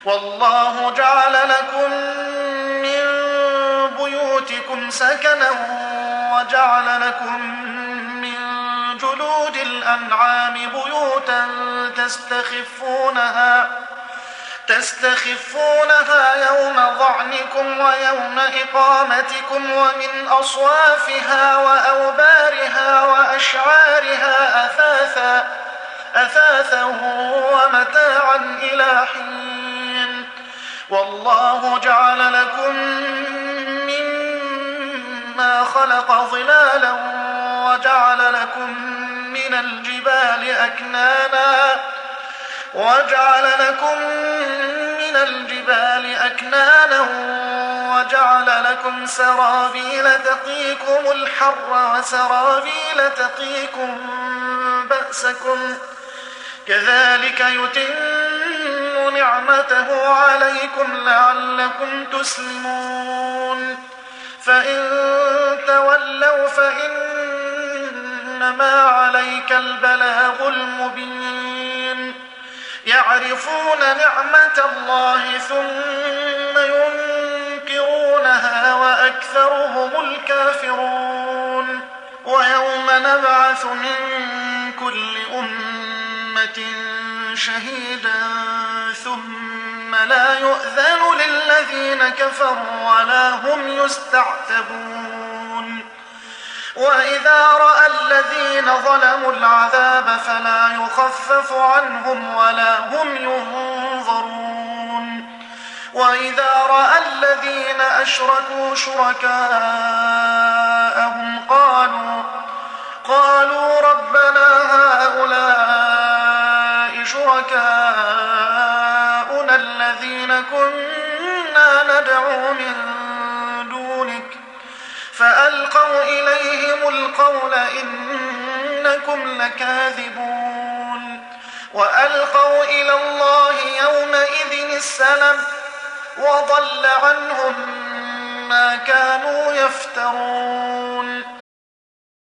والله جعل لكم من بيوتكم سكنا وجعل لكم من جلود الأنعام بيوتا تستخفونها يوم ظعنكم ويوم إقامتكم ومن أصوافها وأوبارها وأشعارها أثاثا ومتاعا إلى حين والله جعل لكم مما خلق ظلالا وجعل لكم من الجبال أكنانا وجعل لكم سرابيل تقيكم الحر وسرابيل تقيكم بأسكم كذلك يتم نعمته عليكم لعلكم تسلمون فإن تولوا فإنما عليك البلاغ المبين يعرفون نعمة الله ثم ينكرونها وأكثرهم الكافرون ويوم نبعث من كل أمة شهيدا ثم لا يؤذن للذين كفروا ولا هم يستعتبون وإذا رأى الذين ظلموا العذاب فلا يخفف عنهم ولا هم ينظرون وإذا رأى الذين أشركوا شركاءهم قالوا ربنا هؤلاء شركاؤنا الذين كنا ندعو من دونك فألقوا إليهم القول إنكم لكاذبون وألقوا إلى الله يومئذ السلم وضل عنهم ما كانوا يفترون